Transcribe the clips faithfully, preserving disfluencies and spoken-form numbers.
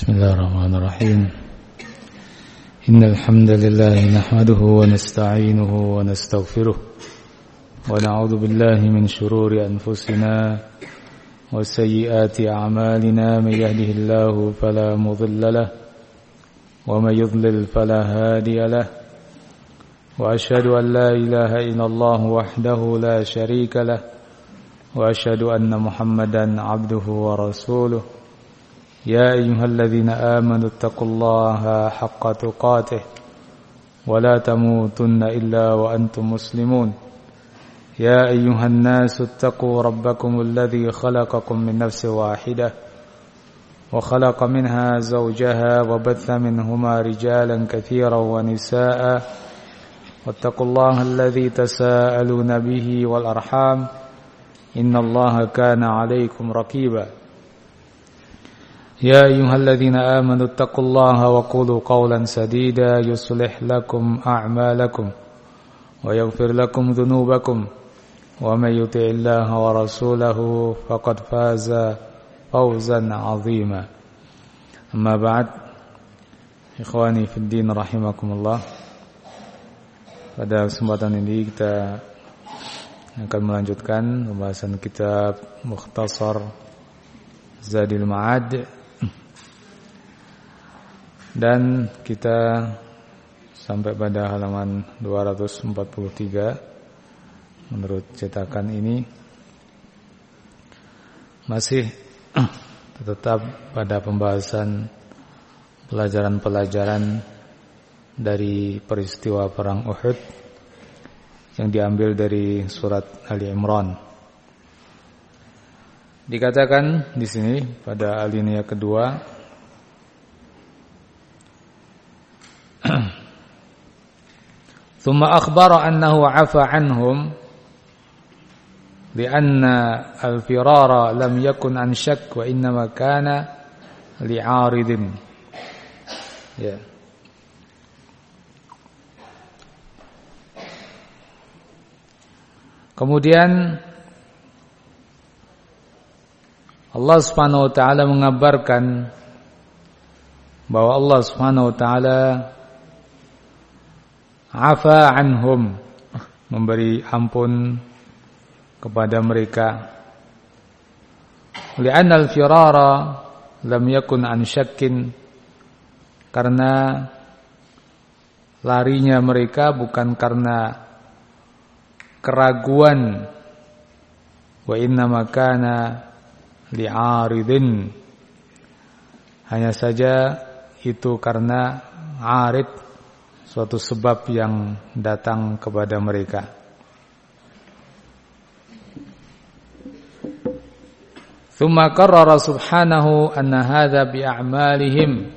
بسم الله الرحمن الرحيم إن الحمد لله نحمده ونستعينه ونستغفره ونعوذ بالله من شرور أنفسنا وسيئات أعمالنا من يهده الله فلا مضل له ومن يضلل فلا هادي له وأشهد أن لا إله إلا الله وحده لا شريك له وأشهد أن محمدا عبده ورسوله يا أيها الذين آمنوا اتقوا الله حق تقاته ولا تموتن إلا وأنتم مسلمون يا أيها الناس اتقوا ربكم الذي خلقكم من نفس واحدة وخلق منها زوجها وبث منهما رجالا كثيرا ونساء واتقوا الله الذي تساءلون به والأرحام إن الله كان عليكم رقيبا يا أيها الذين آمنوا اتقوا الله وقولوا قولا سديدا يصلح لكم أعمالكم ويغفر لكم ذنوبكم ومن يطع الله ورسوله فقد فاز فوزا عظيما أما بعد إخواني في الدين رحمكم الله. Pada kesempatan ini kita akan melanjutkan pembahasan kitab Mukhtasar Zadil Ma'ad, dan kita sampai pada halaman dua ratus empat puluh tiga menurut cetakan ini. Masih tetap pada pembahasan pelajaran-pelajaran dari peristiwa perang Uhud yang diambil dari surat Ali Imran. Dikatakan di sini pada alinea kedua, thumma akhbara annahu 'afa 'anhum li'anna al-firara lam yakun an shakk wa innama kana li'aridin. Ya. Kemudian Allah Subhanahu wa taala mengabarkan bahwa Allah Subhanahu wa taala afa anhum, memberi ampun kepada mereka. Li'anna al-firara lam yakun an syakkin, karena larinya mereka bukan karena keraguan, wa innama kana li'aridin, hanya saja itu karena arid, suatu sebab yang datang kepada mereka. Thumma qarrara subhanahu anna hadha bi'a'malihim.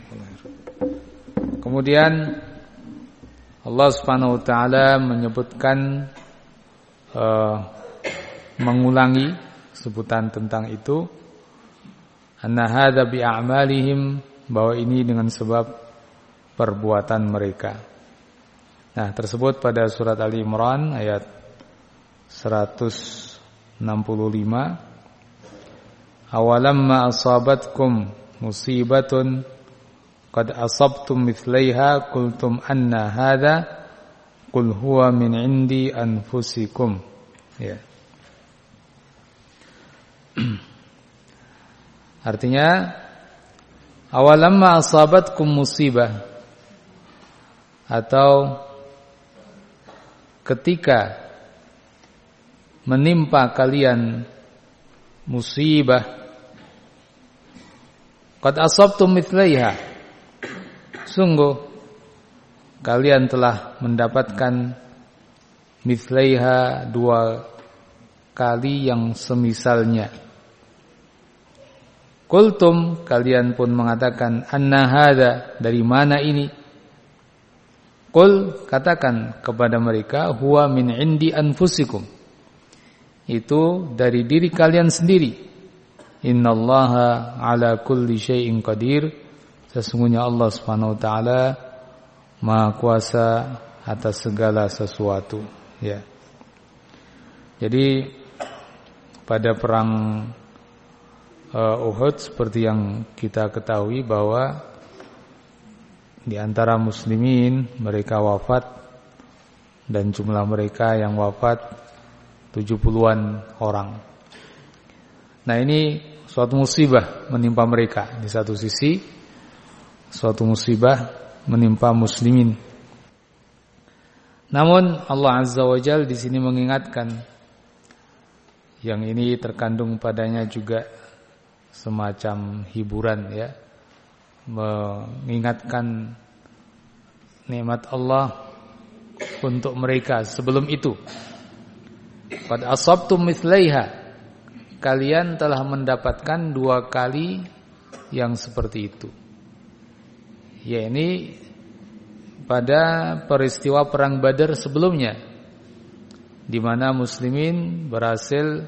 Kemudian Allah Subhanahu wa taala menyebutkan uh, mengulangi sebutan tentang itu, anna hadza bi'amalihim, bahwa ini dengan sebab perbuatan mereka. Nah, tersebut pada surat Ali Imran ayat seratus enam puluh lima. Awalamma asabatkum musibatun qad asabtum mithlaiha qultum anna hadza qul huwa min indi anfusikum. Ya. Artinya, awalamma asabatkum musibah, atau ketika menimpa kalian musibah, qad asabtum mithlaiha, sungguh kalian telah mendapatkan mithlaiha, dua kali yang semisalnya. Qultum, kalian pun mengatakan, anna hadza, dari mana ini? Qul, katakan kepada mereka, huwa min indi anfusikum, itu dari diri kalian sendiri. Innallaha ala kulli syai'in qadir, sesungguhnya Allah Subhanahu wa taala Maha kuasa atas segala sesuatu. Ya. Jadi pada perang uh, Uhud seperti yang kita ketahui bahwa di antara muslimin mereka wafat dan jumlah mereka yang wafat tujuh puluhan orang. Nah, ini suatu musibah menimpa mereka. Di satu sisi suatu musibah menimpa muslimin. Namun Allah Azza wa Jalla di sini mengingatkan, yang ini terkandung padanya juga semacam hiburan, ya, mengingatkan nikmat Allah untuk mereka sebelum itu. Qad asabtum mithlaiha, kalian telah mendapatkan dua kali yang seperti itu. Ya, ini pada peristiwa perang Badar sebelumnya, di mana muslimin berhasil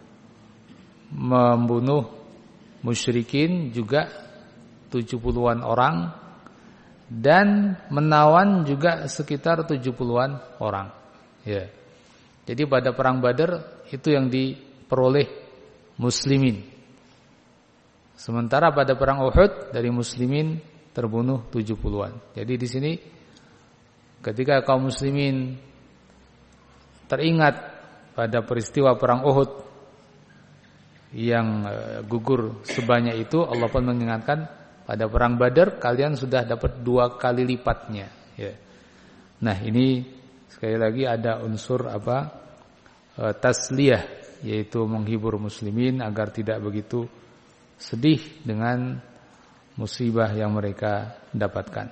membunuh musyrikin juga tujuh puluhan orang dan menawan juga sekitar tujuh puluhan orang. Ya. Jadi pada perang Badar itu yang diperoleh muslimin. Sementara pada perang Uhud dari muslimin terbunuh tujuh puluhan. Jadi di sini ketika kaum muslimin teringat pada peristiwa perang Uhud yang gugur sebanyak itu, Allah pun mengingatkan pada perang Badar kalian sudah dapat dua kali lipatnya. Ya. Nah, ini sekali lagi ada unsur apa e, tasliyah, yaitu menghibur muslimin agar tidak begitu sedih dengan musibah yang mereka dapatkan.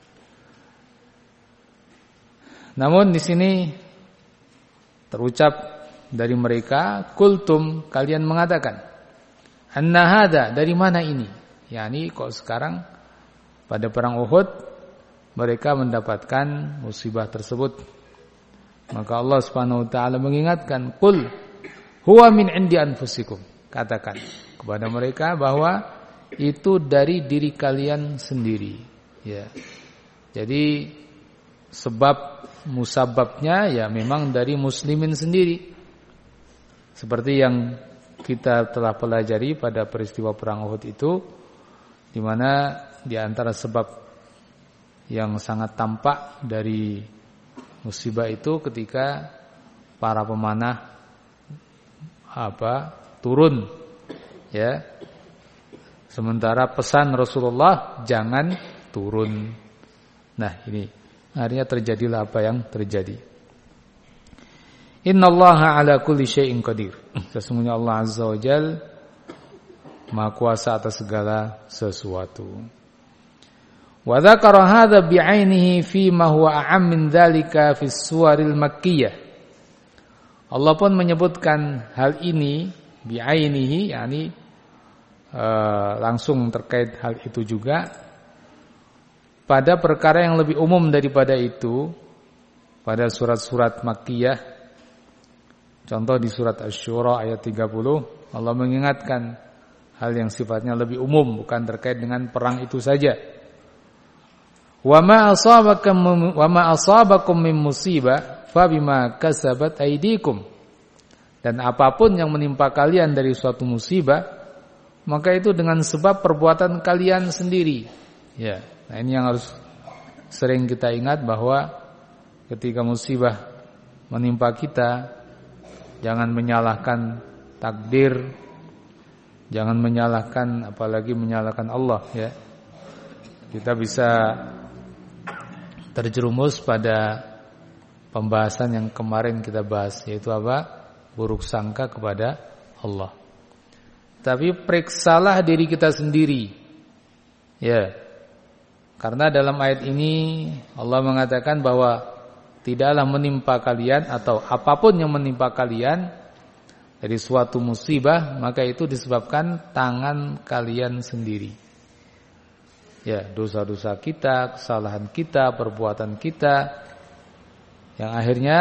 Namun di sini terucap dari mereka, kultum, kalian mengatakan, anna hada, dari mana ini? Yani kok sekarang pada perang Uhud mereka mendapatkan musibah tersebut. Maka Allah Subhanahu wa taala mengingatkan, qul huwa min indi anfusikum, katakan kepada mereka bahwa itu dari diri kalian sendiri, ya. Jadi sebab musababnya ya memang dari muslimin sendiri. Seperti yang kita telah pelajari pada peristiwa perang Uhud itu, di mana di antara sebab yang sangat tampak dari musibah itu ketika para pemanah apa turun, ya. Sementara pesan Rasulullah jangan turun. Nah, ini akhirnya terjadilah apa yang terjadi. Innallaha ala kulli syai'in qadir. Sesungguhnya Allah Azza wa Jalla Maha kuasa atas segala sesuatu. Wa dzakara hadza bi'ainihi fi ma huwa a'am min dzalika fi suwaril makkiyah. Allah pun menyebutkan hal ini bi'ainihi, yakni uh, langsung terkait hal itu juga pada perkara yang lebih umum daripada itu pada surat-surat makkiyah. Contoh di surat Asy-Syura ayat tiga puluh, Allah mengingatkan hal yang sifatnya lebih umum, bukan terkait dengan perang itu saja. Wa ma asabakum wa ma asabakum min musibah fa bima kasabat aydikum. Dan apapun yang menimpa kalian dari suatu musibah, maka itu dengan sebab perbuatan kalian sendiri. Ya, nah ini yang harus sering kita ingat, bahwa ketika musibah menimpa kita, jangan menyalahkan takdir, jangan menyalahkan, apalagi menyalahkan Allah, ya. Kita bisa terjerumus pada pembahasan yang kemarin kita bahas, yaitu apa? Buruk sangka kepada Allah. Tapi periksalah diri kita sendiri. Ya. Karena dalam ayat ini Allah mengatakan bahwa tidaklah menimpa kalian atau apapun yang menimpa kalian dari suatu musibah, maka itu disebabkan tangan kalian sendiri. Ya, dosa-dosa kita, kesalahan kita, perbuatan kita, yang akhirnya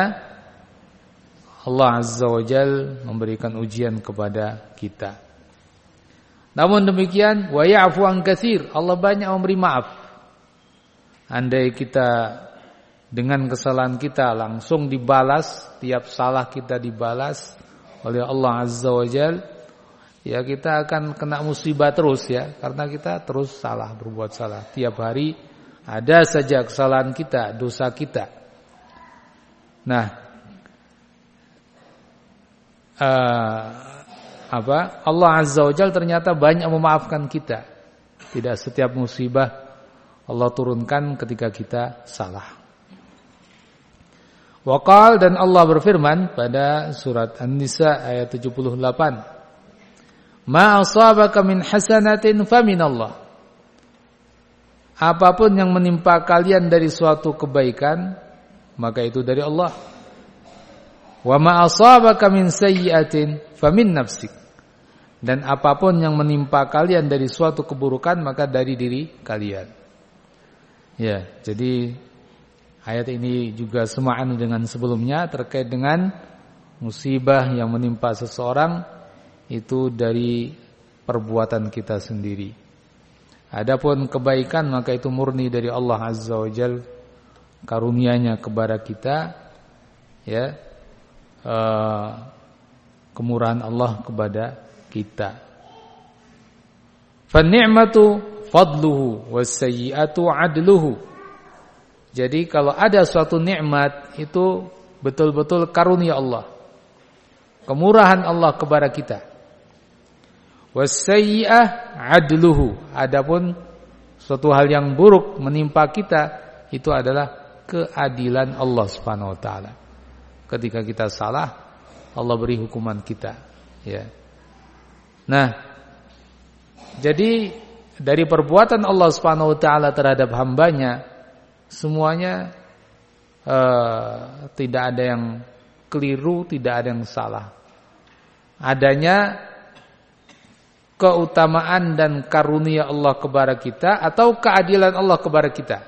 Allah Azza wa Jalla memberikan ujian kepada kita. Namun demikian, wa ya'fu an katsir, Allah banyak memberi maaf. Andai kita dengan kesalahan kita langsung dibalas, tiap salah kita dibalas oleh Allah Azza wa Jalla, ya kita akan kena musibah terus ya, karena kita terus salah, berbuat salah. Tiap hari ada saja kesalahan kita, dosa kita. Nah, uh, apa? Allah Azza wa Jalla ternyata banyak memaafkan kita. Tidak setiap musibah Allah turunkan ketika kita salah. Waqal, dan Allah berfirman pada surat An-Nisa ayat tujuh puluh delapan. Ma asabaka min hasanatin faminallah. Apapun yang menimpa kalian dari suatu kebaikan, maka itu dari Allah. Wa ma asabaka min sayyi'atin famin nafsik. Dan apapun yang menimpa kalian dari suatu keburukan, maka dari diri kalian. Ya, jadi ayat ini juga semaan dengan sebelumnya terkait dengan musibah yang menimpa seseorang itu dari perbuatan kita sendiri. Adapun kebaikan maka itu murni dari Allah Azza wa Jalla, karunia-Nya kepada kita, ya, uh, kemurahan Allah kepada kita. Fa ni'matu fadluhu was sayyi'atu adluhu. Jadi kalau ada suatu nikmat itu betul-betul karunia Allah, kemurahan Allah kepada kita. Wasayyi'ah adluhu. Adapun suatu hal yang buruk menimpa kita, itu adalah keadilan Allah Subhanahu wa taala. Ketika kita salah, Allah beri hukuman kita, ya. Nah, jadi dari perbuatan Allah Subhanahu wa taala terhadap hambanya, semuanya uh, tidak ada yang keliru, tidak ada yang salah. Adanya keutamaan dan karunia Allah kepada kita atau keadilan Allah kepada kita.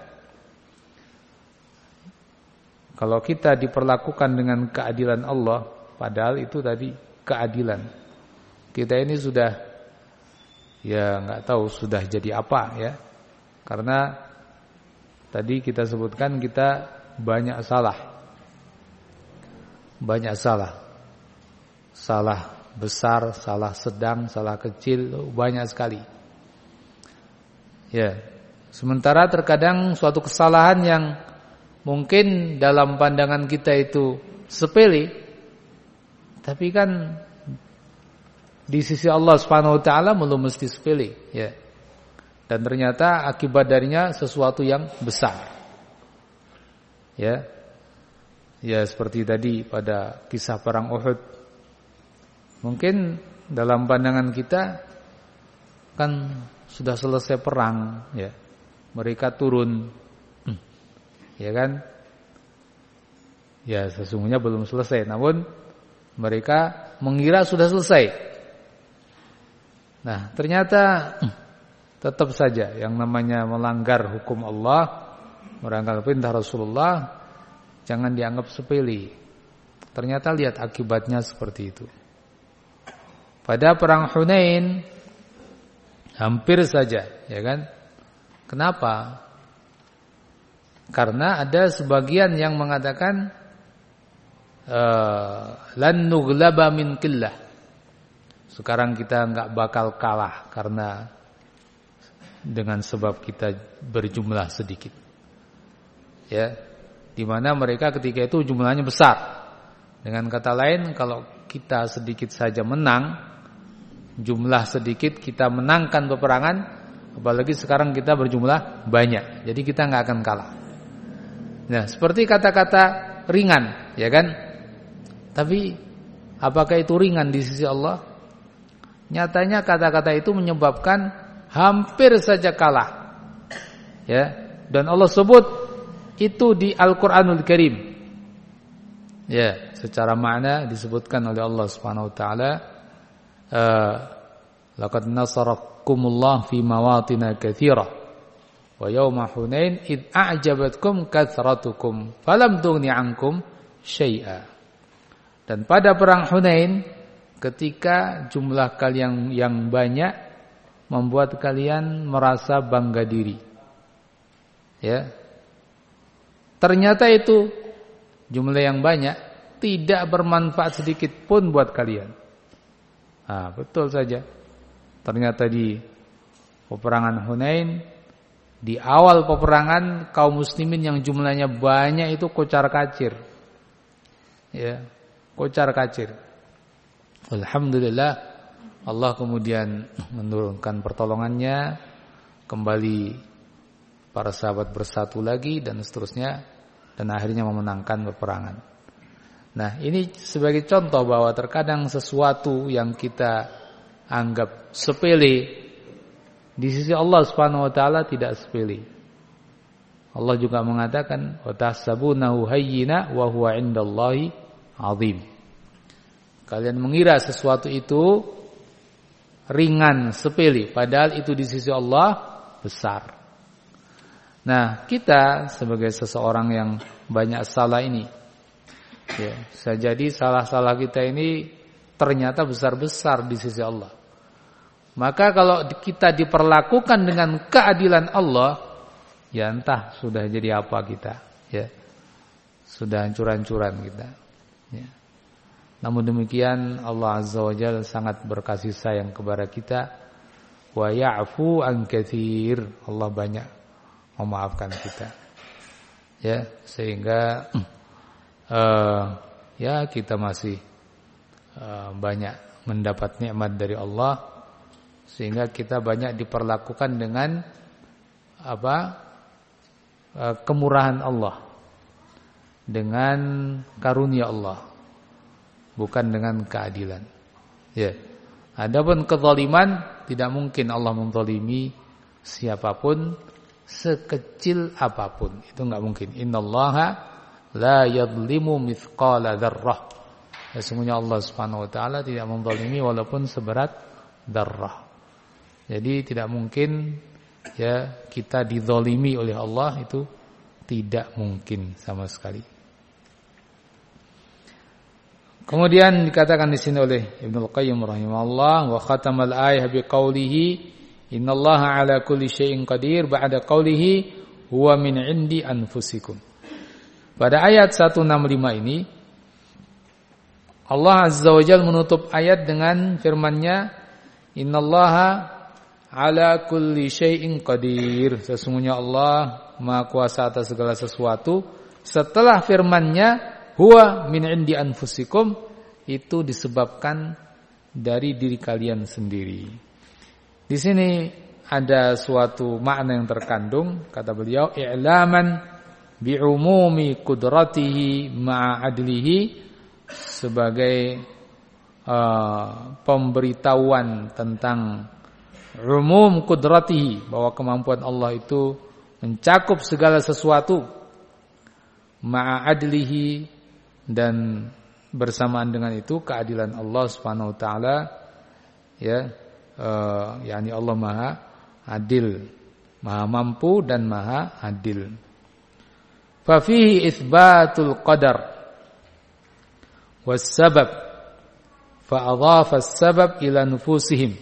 Kalau kita diperlakukan dengan keadilan Allah, padahal itu tadi keadilan. Kita ini sudah, ya nggak tahu sudah jadi apa ya. Karena tadi kita sebutkan kita banyak salah. Banyak salah. Salah besar, salah sedang, salah kecil, banyak sekali. Ya. Sementara terkadang suatu kesalahan yang mungkin dalam pandangan kita itu sepele, tapi kan di sisi Allah Subhanahu wa taala belum mesti sepele, ya. Dan ternyata akibat darinya sesuatu yang besar. Ya. Ya seperti tadi pada kisah perang Uhud. Mungkin dalam pandangan kita kan sudah selesai perang, ya. Mereka turun. Ya kan? Ya sesungguhnya belum selesai, namun mereka mengira sudah selesai. Nah, ternyata tetap saja yang namanya melanggar hukum Allah, melanggar perintah Rasulullah, jangan dianggap sepele. Ternyata lihat akibatnya seperti itu. Pada perang Hunain hampir saja, ya kan? Kenapa? Karena ada sebagian yang mengatakan lan nughlaba min qillah. Sekarang kita enggak bakal kalah karena dengan sebab kita berjumlah sedikit. Ya, di mana mereka ketika itu jumlahnya besar. Dengan kata lain, kalau kita sedikit saja menang, jumlah sedikit kita menangkan peperangan, apalagi sekarang kita berjumlah banyak, jadi kita nggak akan kalah. Nah, seperti kata-kata ringan, ya kan? Tapi apakah itu ringan di sisi Allah? Nyatanya kata-kata itu menyebabkan hampir saja kalah, ya. Dan Allah sebut itu di Al-Qur'anul Karim, ya. Secara makna disebutkan oleh Allah Subhanahu wa taala, laqad nasarakumullah fi mawatin katsirah wa yauma hunain id a'jabatkum kathratukum falam tughni 'ankum syai'a. Dan pada perang Hunain ketika jumlah kalian yang banyak membuat kalian merasa bangga diri, ya. Ternyata itu jumlah yang banyak tidak bermanfaat sedikit pun buat kalian. Nah, betul saja. Ternyata di peperangan Hunain, di awal peperangan kaum muslimin yang jumlahnya banyak itu kocar-kacir. Ya, kocar-kacir. Alhamdulillah Allah kemudian menurunkan pertolongannya, kembali para sahabat bersatu lagi dan seterusnya, dan akhirnya memenangkan peperangan. Nah, ini sebagai contoh bahwa terkadang sesuatu yang kita anggap sepele di sisi Allah Subhanahu wa taala tidak sepele. Allah juga mengatakan wa tahsabunahu hayyina wa huwa 'indallahi 'azim. Kalian mengira sesuatu itu ringan, sepele, padahal itu di sisi Allah besar. Nah, kita sebagai seseorang yang banyak salah ini, ya, bisa jadi salah-salah kita ini ternyata besar-besar di sisi Allah. Maka kalau kita diperlakukan dengan keadilan Allah, ya entah sudah jadi apa kita, ya, sudah hancur-hancuran kita. Ya. Namun demikian Allah Azza wa Jalla sangat berkasih sayang kepada kita. Wa ya'fu an katsir. Allah banyak memaafkan kita. Ya, sehingga uh, ya kita masih uh, banyak mendapat nikmat dari Allah, sehingga kita banyak diperlakukan dengan apa? Uh, kemurahan Allah, dengan karunia Allah, bukan dengan keadilan. Ya. Adapun kezaliman, tidak mungkin Allah menzalimi siapapun sekecil apapun. Itu enggak mungkin. Innallaha la yadhlimu mithqala dzarrah. Sesungguhnya Allah Subhanahu wa taala tidak menzalimi walaupun seberat dzarrah. Jadi tidak mungkin ya kita dizalimi oleh Allah, itu tidak mungkin sama sekali. Kemudian dikatakan di sini oleh Ibnu Qayyim rahimahullah, wa khatamal ayah biqaulihi innallaha ala kulli syai'in qadir ba'da qaulihi huwa min 'indi anfusikum. Pada ayat seratus enam puluh lima ini Allah Azza wa Jalla menutup ayat dengan firman-Nya innallaha ala kulli syai'in qadir. Sesungguhnya Allah Maha Kuasa atas segala sesuatu. Setelah firman-Nya huwa min 'indi anfusikum, itu disebabkan dari diri kalian sendiri. Di sini ada suatu makna yang terkandung, kata beliau, i'laman bi'umumi qudratihi ma'a adlihi, sebagai uh, pemberitahuan tentang umum qudratihi, bahwa kemampuan Allah itu mencakup segala sesuatu, ma'a adlihi, dan bersamaan dengan itu keadilan Allah Subhanahu wa taala, ya, uh, yakni Allah Maha Adil, Maha Mampu dan Maha Adil. Fa fihi itsbatul qadar was sabab fa adhafa as-sabab ila nufusihim.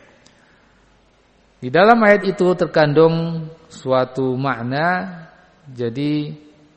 Di dalam ayat itu terkandung suatu makna, jadi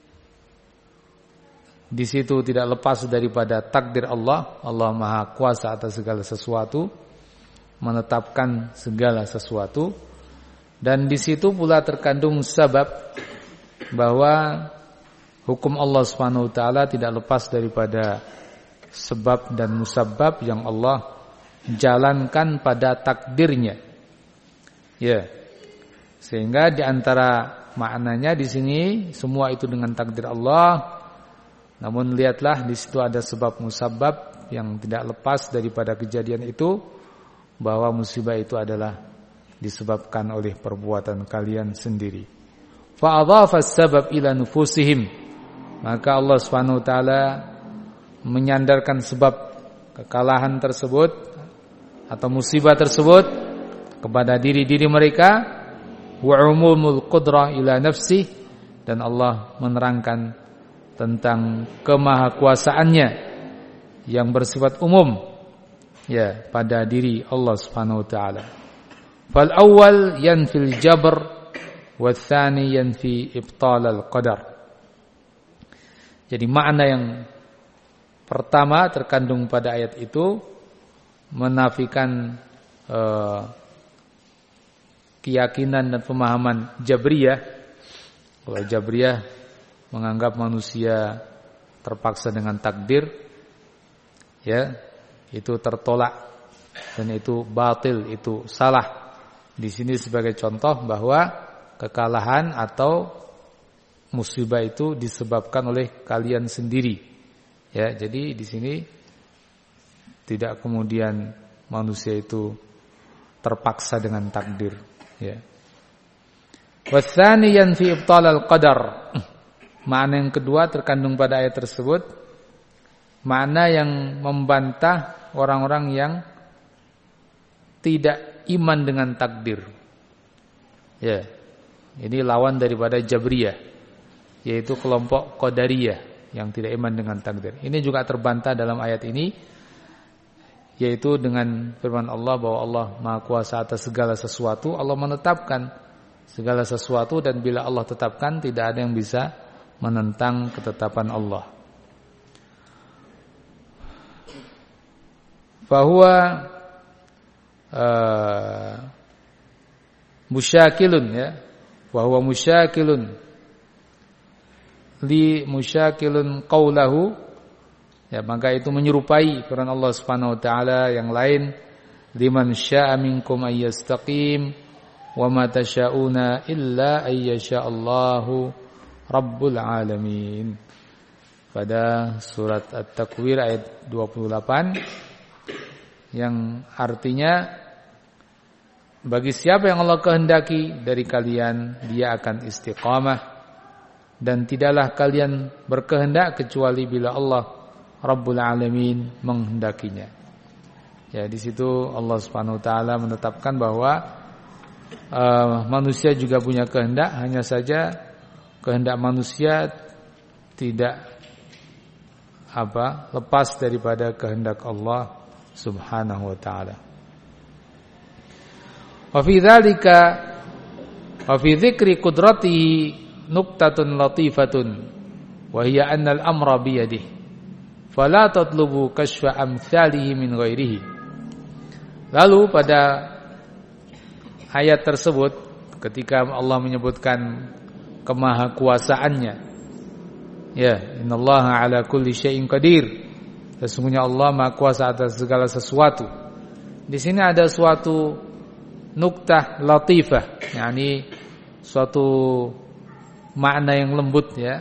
di situ tidak lepas daripada takdir Allah. Allah Maha Kuasa atas segala sesuatu, menetapkan segala sesuatu, dan di situ pula terkandung sabab, bahwa hukum Allah Subhanahu wa taala tidak lepas daripada sebab dan musabbab yang Allah jalankan pada takdirnya. Ya. Sehingga di antara maknanya di sini semua itu dengan takdir Allah. Namun lihatlah di situ ada sebab musabbab yang tidak lepas daripada kejadian itu, bahwa musibah itu adalah disebabkan oleh perbuatan kalian sendiri. Fa adhafa as-sabab ila nufusihim, maka Allah Subhanahu wa taala menyandarkan sebab kekalahan tersebut atau musibah tersebut kepada diri-diri mereka, wa umumul qudrah ila nafsi, dan Allah menerangkan tentang kemahakuasaannya yang bersifat umum, ya, pada diri Allah Subhanahu wa taala. Fal awwal yanfil jabr wa tsani yanfi ibtal al qadar. Jadi makna yang pertama terkandung pada ayat itu, menafikan eh, keyakinan dan pemahaman Jabriyah. Kalau Jabriyah menganggap manusia terpaksa dengan takdir, ya, itu tertolak dan itu batil, itu salah. Di sini sebagai contoh bahwa kekalahan atau musibah itu disebabkan oleh kalian sendiri. Ya, jadi di sini tidak kemudian manusia itu terpaksa dengan takdir, ya. Watsani yanfi ibtal al-qadar. Makna yang kedua terkandung pada ayat tersebut, makna yang membantah orang-orang yang tidak iman dengan takdir. Ya. Ini lawan daripada Jabriyah, yaitu kelompok Qadariyah yang tidak iman dengan takdir. Ini juga terbantah dalam ayat ini, yaitu dengan firman Allah bahwa Allah Maha Kuasa atas segala sesuatu. Allah menetapkan segala sesuatu dan bila Allah tetapkan tidak ada yang bisa menentang ketetapan Allah. Fahuwa uh, musyakilun, ya. Fahuwa musyakilun li musyakilun qawlahu, ya, maka itu menyerupai firman Allah Subhanahu wa taala yang lain, liman syaa'a minkum ayyastaqim wa ma tasyauna illa ayyasha'allahu rabbul alamin. Pada surat At-Takwir ayat dua puluh delapan, yang artinya bagi siapa yang Allah kehendaki dari kalian dia akan istiqamah, dan tidaklah kalian berkehendak kecuali bila Allah Rabbul Alamin menghendakinya. Ya, di situ Allah Subhanahu wa taala menetapkan bahwa uh, manusia juga punya kehendak, hanya saja kehendak manusia tidak apa lepas daripada kehendak Allah Subhanahu wa taala. Wa fi dzalika wa fi dzikri qudratihi nuqtatun latifatun wa hiya anna al-amra bi yadihi fala tatlubu kashfa amsalihi min ghairihi. Lalu pada ayat tersebut ketika Allah menyebutkan kemahakuasaannya, ya, innallaha ala kulli syai'in qadir, sesungguhnya Allah Maha Kuasa atas segala sesuatu. Di sini ada suatu nuktah latifah, yakni suatu makna yang lembut, ya,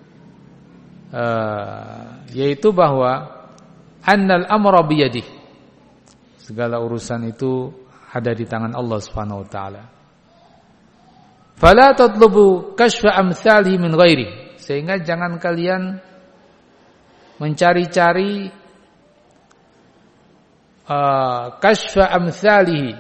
uh, yaitu bahwa annal amra biyadih, segala urusan itu ada di tangan Allah Subhanahu wa taala. Fala tatlubu kashfa amsalihi min ghairi, sehingga jangan kalian mencari-cari uh, kashfa amsalihi,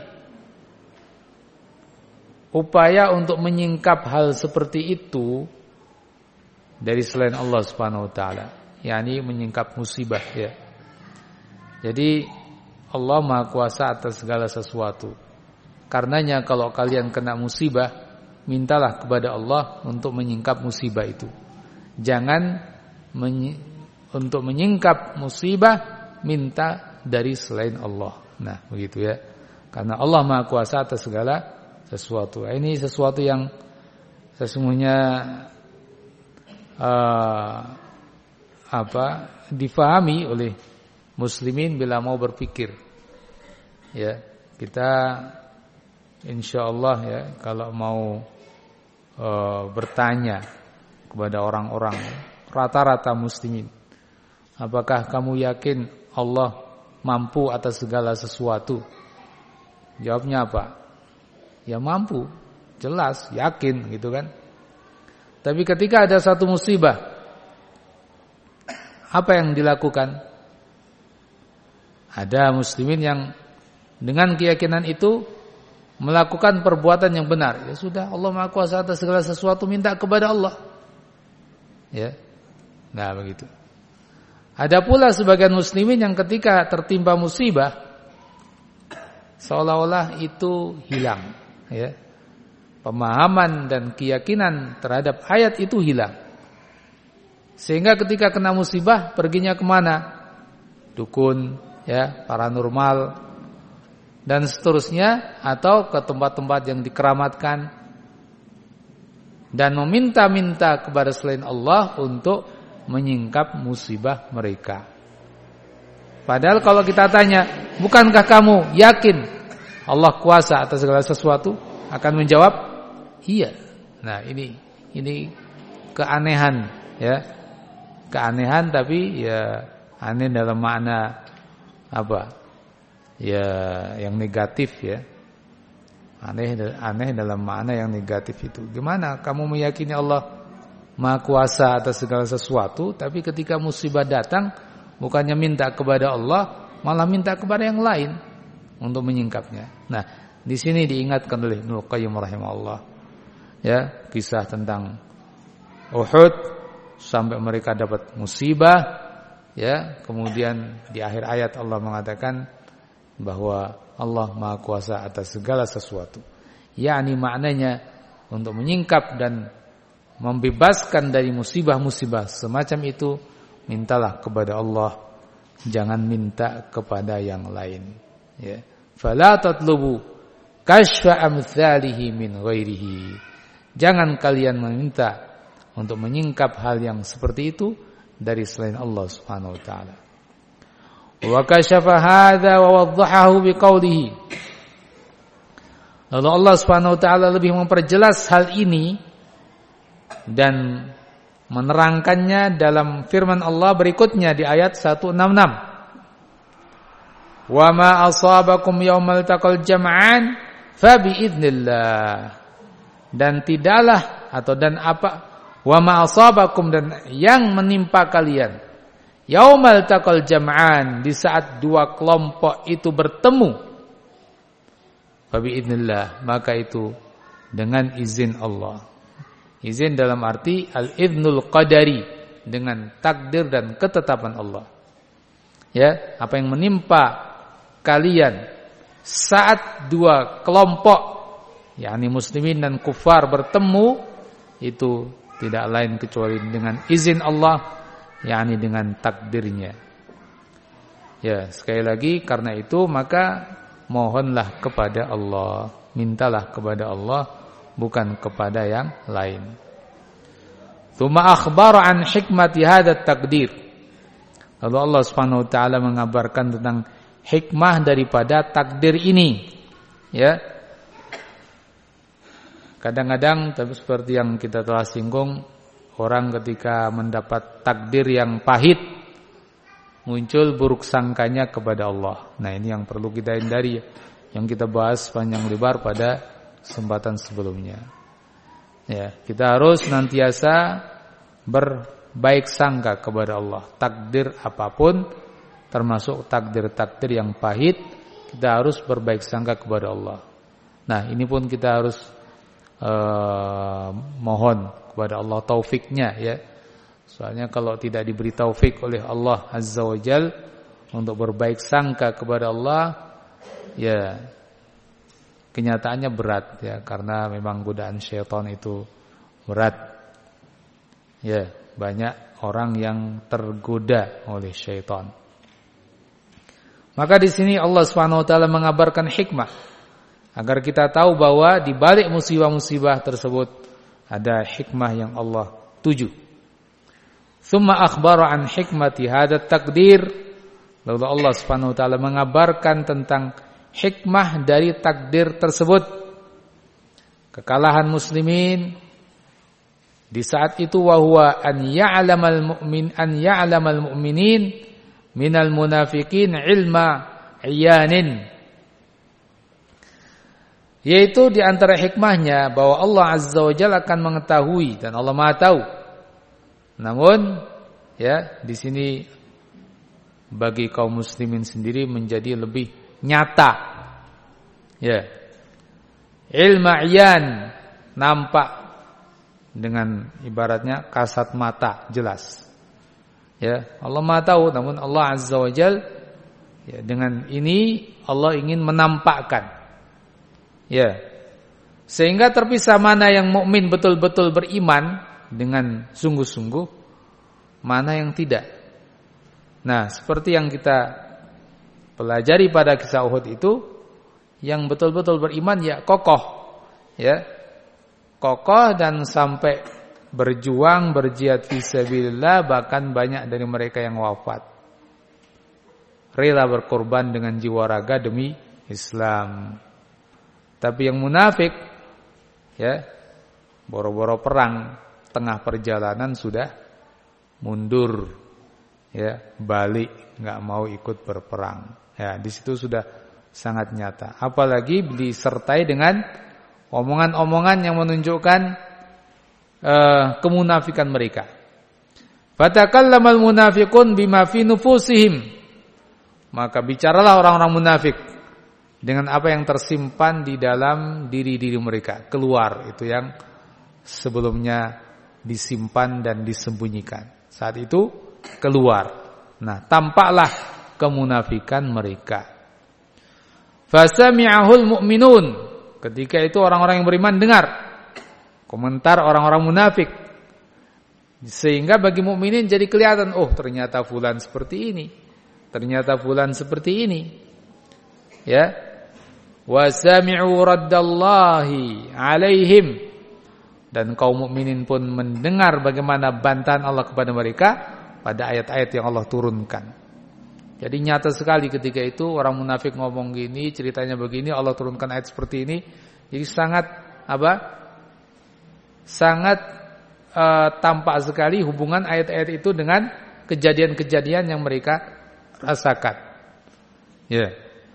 upaya untuk menyingkap hal seperti itu dari selain Allah Subhanahu wa taala, yakni menyingkap musibah, ya. Jadi Allah Maha Kuasa atas segala sesuatu. Karenanya kalau kalian kena musibah, mintalah kepada Allah untuk menyingkap musibah itu. Jangan menyi- untuk menyingkap musibah minta dari selain Allah. Nah, begitu, ya. Karena Allah Maha Kuasa atas segala sesuatu. Ini sesuatu yang sesungguhnya uh, apa difahami oleh muslimin bila mau berpikir. Ya, kita insyaallah, ya, kalau mau uh, bertanya kepada orang-orang rata-rata muslimin, apakah kamu yakin Allah mampu atas segala sesuatu? Jawabnya apa? Ya mampu, jelas, yakin, gitu kan. Tapi ketika ada satu musibah, apa yang dilakukan? Ada muslimin yang dengan keyakinan itu melakukan perbuatan yang benar. Ya sudah, Allah Maha Kuasa atas segala sesuatu, minta kepada Allah. Ya. Nah, begitu. Ada pula sebagian muslimin yang ketika tertimpa musibah seolah-olah itu hilang, ya. Pemahaman dan keyakinan terhadap ayat itu hilang. Sehingga ketika kena musibah perginya kemana? Dukun, ya, paranormal dan seterusnya, atau ke tempat-tempat yang dikeramatkan dan meminta-minta kepada selain Allah untuk menyingkap musibah mereka. Padahal kalau kita tanya, bukankah kamu yakin Allah kuasa atas segala sesuatu? Akan menjawab, iya. Nah, ini ini keanehan, ya. Keanehan, tapi ya aneh dalam makna apa? Ya, yang negatif, ya. Aneh aneh dalam makna yang negatif itu. Gimana kamu meyakini Allah Maha Kuasa atas segala sesuatu, tapi ketika musibah datang bukannya minta kepada Allah, malah minta kepada yang lain untuk menyingkapnya. Nah, di sini diingatkan oleh Ibnu Qayyim rahimahullah, ya, kisah tentang Uhud sampai mereka dapat musibah, ya. Kemudian di akhir ayat Allah mengatakan bahwa Allah Maha Kuasa atas segala sesuatu. yakni maknanya untuk menyingkap dan membebaskan dari musibah-musibah semacam itu, mintalah kepada Allah, jangan minta kepada yang lain, ya. Fala tatlubu kashfa amthalihi min ghairihi. Jangan kalian meminta untuk menyingkap hal yang seperti itu dari selain Allah Subhanahu wa taala. Wa kashafa hadza wa waddahahu biqaulihi. Lalu Allah Subhanahu wa taala lebih memperjelas hal ini dan menerangkannya dalam firman Allah berikutnya di ayat seratus enam puluh enam. Wa ma asabakum yaumal taqal jam'an fa bi idznillah. Dan tidaklah atau dan apa wa ma asabakum, dan yang menimpa kalian yaumal taqal jam'an, di saat dua kelompok itu bertemu, fa bi idznillah, maka itu dengan izin Allah. Izin dalam arti al-idznul qadari, dengan takdir dan ketetapan Allah. Ya, apa yang menimpa kalian saat dua kelompok, yakni muslimin dan kufar bertemu, itu tidak lain kecuali dengan izin Allah, yakni dengan takdirnya. Ya, sekali lagi, karena itu maka mohonlah kepada Allah, mintalah kepada Allah, bukan kepada yang lain. Tsumma akhbara an hikmati hadzal takdir. Lalu Allah Subhanahu wa taala mengabarkan tentang hikmah daripada takdir ini, ya. Kadang-kadang, tapi seperti yang kita telah singgung, orang ketika mendapat takdir yang pahit, muncul buruk sangkanya kepada Allah. Nah, ini yang perlu kita hindari, yang kita bahas panjang lebar pada kesempatan sebelumnya. Ya, kita harus senantiasa berbaik sangka kepada Allah. Takdir apapun, termasuk takdir-takdir yang pahit, kita harus berbaik sangka kepada Allah. Nah, ini pun kita harus uh, mohon kepada Allah taufiknya, ya. Soalnya kalau tidak diberi taufik oleh Allah Azza wa Jal untuk berbaik sangka kepada Allah, ya, kenyataannya berat, ya, karena memang godaan syaitan itu berat. Ya, banyak orang yang tergoda oleh syaitan. Maka di sini Allah Subhanahu wa taala mengabarkan hikmah agar kita tahu bahwa di balik musibah-musibah tersebut ada hikmah yang Allah tuju. Tsumma akhbara an hikmati hadzal takdir. Lalu Allah Subhanahu wa taala mengabarkan tentang hikmah dari takdir tersebut. Kekalahan muslimin di saat itu, wa huwa an ya'lamal mu'min an ya'lamal mu'minin minal munafiqin ilma iyanin. Yaitu di antara hikmahnya bahwa Allah Azza wa Jalla akan mengetahui, dan Allah Maha tahu. Namun, ya, di sini bagi kaum muslimin sendiri menjadi lebih nyata, ya, ilma iyan, nampak dengan ibaratnya kasat mata, jelas, ya. Allah Maha tahu, namun Allah Azza wa Jal, ya, dengan ini Allah ingin menampakkan, ya, sehingga terpisah mana yang mukmin betul-betul beriman dengan sungguh-sungguh, mana yang tidak. Nah, seperti yang kita dipelajari pada kisah Uhud itu, yang betul-betul beriman ya kokoh, ya kokoh dan sampai berjuang berjihad fisabilillah, bahkan banyak dari mereka yang wafat, rela berkorban dengan jiwa raga demi Islam. Tapi yang munafik, ya boro-boro perang, tengah perjalanan sudah mundur, ya balik, nggak mau ikut berperang. Ya di situ sudah sangat nyata. Apalagi disertai dengan omongan-omongan yang menunjukkan uh, kemunafikan mereka. Fatakallamal munafiqun bima fi nufusihim. Maka bicaralah orang-orang munafik dengan apa yang tersimpan di dalam diri-diri mereka. Keluar itu yang sebelumnya disimpan dan disembunyikan. Saat itu keluar. Nah, tampaklah kemunafikan mereka. Fasami'ahul mu'minun. Ketika itu orang-orang yang beriman dengar komentar orang-orang munafik. Sehingga bagi mukminin jadi kelihatan, oh ternyata fulan seperti ini. Ternyata fulan seperti ini. Ya. Wasami'u raddallahi alaihim. Dan kaum mukminin pun mendengar bagaimana bantahan Allah kepada mereka pada ayat-ayat yang Allah turunkan. Jadi nyata sekali ketika itu orang munafik ngomong gini, ceritanya begini, Allah turunkan ayat seperti ini. Jadi sangat apa? Sangat uh, tampak sekali hubungan ayat-ayat itu dengan kejadian-kejadian yang mereka rasakan. Ya. Yeah.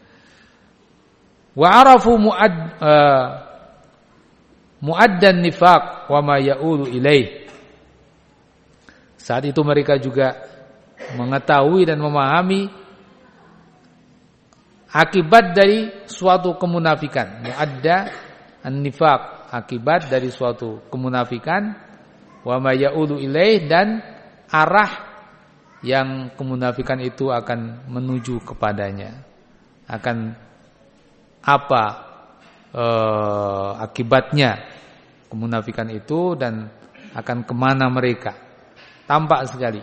Wa arafu muad uh, muaddan nifaq wa ma ya'ulu ilaih. Saat itu mereka juga mengetahui dan memahami akibat dari suatu kemunafikan. Muadda an-nifaq, akibat dari suatu kemunafikan, wa ma ya'ulu ilaih, dan arah yang kemunafikan itu akan menuju kepadanya. Akan apa eh, akibatnya kemunafikan itu dan akan kemana mereka. Tampak sekali.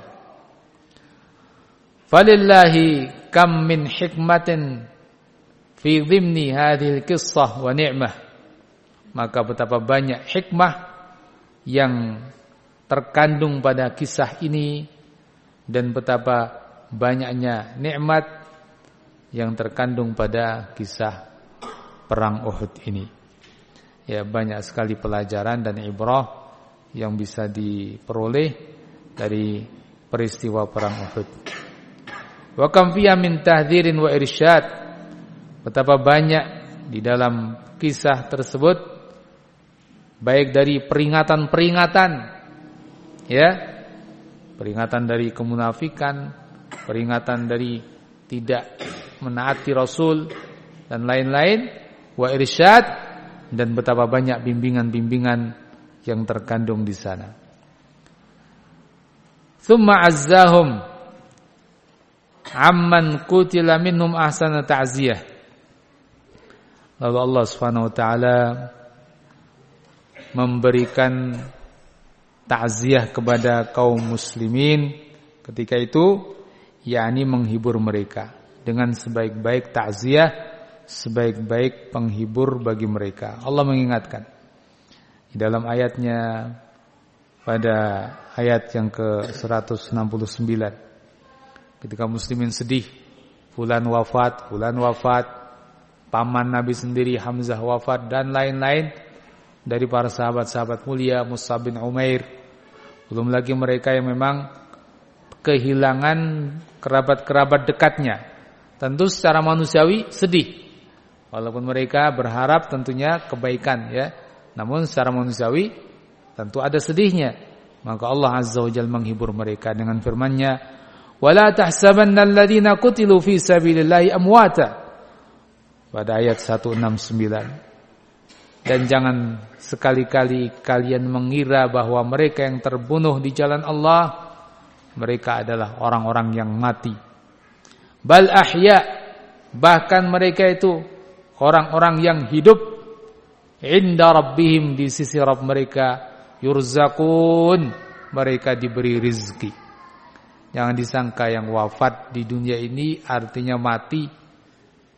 Falillahi kam min hikmatin fi dhimni hadhil qissah wa ni'mah. Maka betapa banyak hikmah yang terkandung pada kisah ini dan betapa banyaknya nikmat yang terkandung pada kisah perang Uhud ini. Ya, banyak sekali pelajaran dan ibrah yang bisa diperoleh dari peristiwa perang Uhud. Wa kam fiya min tahdhirin wa irsyad. Betapa banyak di dalam kisah tersebut baik dari peringatan-peringatan, ya, peringatan dari kemunafikan, peringatan dari tidak menaati Rasul dan lain-lain, wa irsyad, dan betapa banyak bimbingan-bimbingan yang terkandung di sana. Tsumma azzahum amman qutila minhum ahsana ta'ziyah. Lalu Allah Subhanahu wa taala memberikan takziah kepada kaum muslimin ketika itu, yakni menghibur mereka dengan sebaik-baik takziah, sebaik-baik penghibur bagi mereka. Allah mengingatkan di dalam ayatnya pada ayat yang ke seratus enam puluh sembilan, ketika muslimin sedih, fulan wafat, fulan wafat, paman Nabi sendiri Hamzah wafat, dan lain-lain dari para sahabat-sahabat mulia, Mus'ab bin Umair. Belum lagi mereka yang memang kehilangan kerabat-kerabat dekatnya. Tentu secara manusiawi sedih, walaupun mereka berharap tentunya kebaikan, ya. Namun secara manusiawi tentu ada sedihnya. Maka Allah Azza wa Jalla menghibur mereka dengan firman-Nya, "Wala tahsabanna alladziina qutilu fi sabilillahi amwata." Pada ayat seratus enam puluh sembilan. Dan jangan sekali-kali kalian mengira bahwa mereka yang terbunuh di jalan Allah mereka adalah orang-orang yang mati. Bal ahya, bahkan mereka itu orang-orang yang hidup, inda rabbihim, di sisi Rabb mereka, yurzaqun, mereka diberi rizki. Jangan disangka yang wafat di dunia ini artinya mati,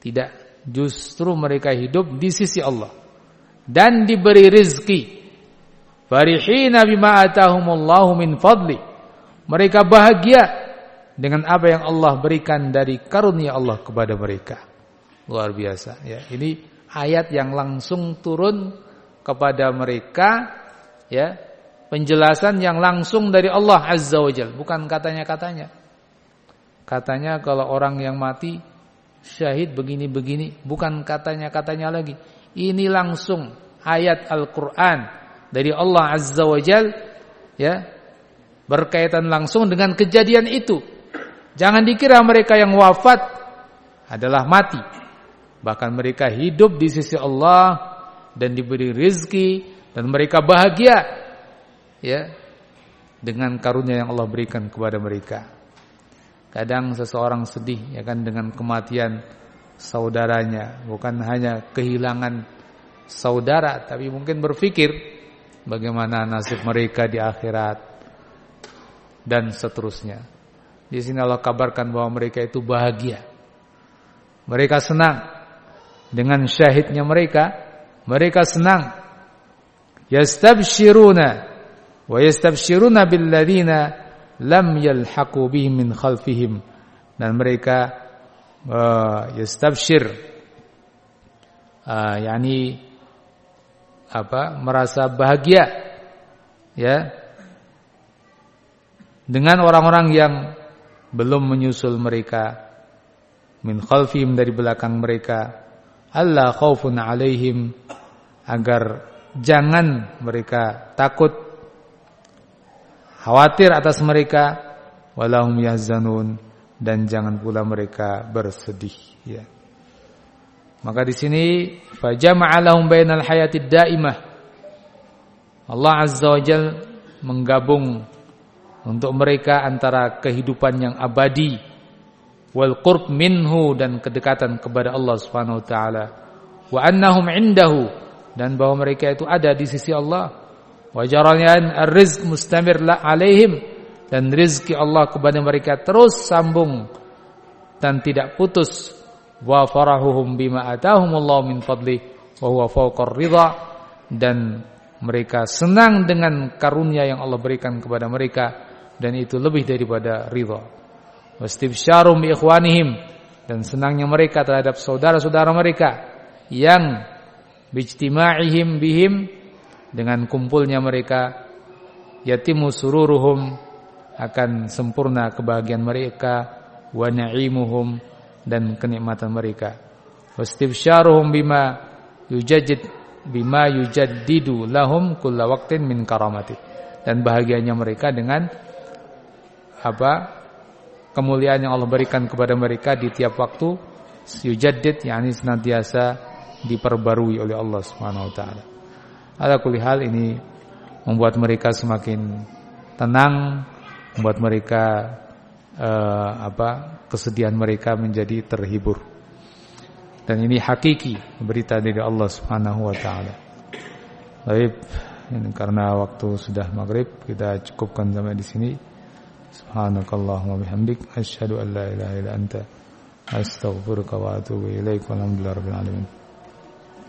Tidak, justru mereka hidup di sisi Allah dan diberi rizki. Farihina bima atahumullahu min fadli. Mereka bahagia dengan apa yang Allah berikan dari karunia Allah kepada mereka. Luar biasa ya. Ini ayat yang langsung turun kepada mereka ya. Penjelasan yang langsung dari Allah Azza wa Jalla, bukan katanya-katanya. Katanya kalau orang yang mati syahid begini-begini, bukan katanya-katanya lagi. Ini langsung ayat Al-Qur'an dari Allah Azza wa Jalla ya, berkaitan langsung dengan kejadian itu. Jangan dikira mereka yang wafat adalah mati. Bahkan mereka hidup di sisi Allah dan diberi rizki dan mereka bahagia ya dengan karunia yang Allah berikan kepada mereka. Kadang seseorang sedih ya kan dengan kematian saudaranya, bukan hanya kehilangan saudara, tapi mungkin berpikir bagaimana nasib mereka di akhirat dan seterusnya. Di sini Allah kabarkan bahwa mereka itu bahagia. Mereka senang dengan syahidnya mereka, mereka senang. Yastabshiruna wa yastabshiruna billadzina lam yalhaqu bihim min khalfihim, dan mereka uh, yastabshir uh, yakni apa merasa bahagia ya dengan orang-orang yang belum menyusul mereka, min khalfihim dari belakang mereka, alla khaufun alaihim, agar jangan mereka takut, khawatir atas mereka, walahum yahzanun, dan jangan pula mereka bersedih ya. Maka di sini fajama'a lahum bainal hayatid daimah. Allah Azza wa Jalla menggabung untuk mereka antara kehidupan yang abadi wal qurb minhu, dan kedekatan kepada Allah Subhanahu wa taala, wa annahum indahu, dan bahwa mereka itu ada di sisi Allah. Wajaran ar-rizq mustamir la alaihim, dan rizki Allah kepada mereka terus sambung dan tidak putus. Wa farahuhum bima atahumullahu min fadli wa huwa fawqar ridha, dan mereka senang dengan karunia yang Allah berikan kepada mereka, dan itu lebih daripada ridha. Wastibsyarum bi ikhwanihim, dan senangnya mereka terhadap saudara-saudara mereka yang bijtima'ihim bihim, dengan kumpulnya mereka, yatimu sururuhum, akan sempurna kebahagiaan mereka, wa na'imuhum, dan kenikmatan mereka. Wastibsyaruhum bima yujaddid bima yujaddidu lahum kulla waqtin min karamati, dan bahagianya mereka dengan apa kemuliaan yang Allah berikan kepada mereka di tiap waktu. Yujaddid yakni senantiasa diperbarui oleh Allah Subhanahu wa taala. Ala kulli hal, ini membuat mereka semakin tenang, membuat mereka eh, apa kesedihan mereka menjadi terhibur. Dan ini hakiki berita dari Allah Subhanahu wa taala. Baik, karena waktu sudah maghrib, kita cukupkan sampai di sini. Subhanakallahumma bihamdik, asyhadu an la ilaha illa anta, astaghfiruka wa atubu ilaik. Walhamdulillahirabbil alamin.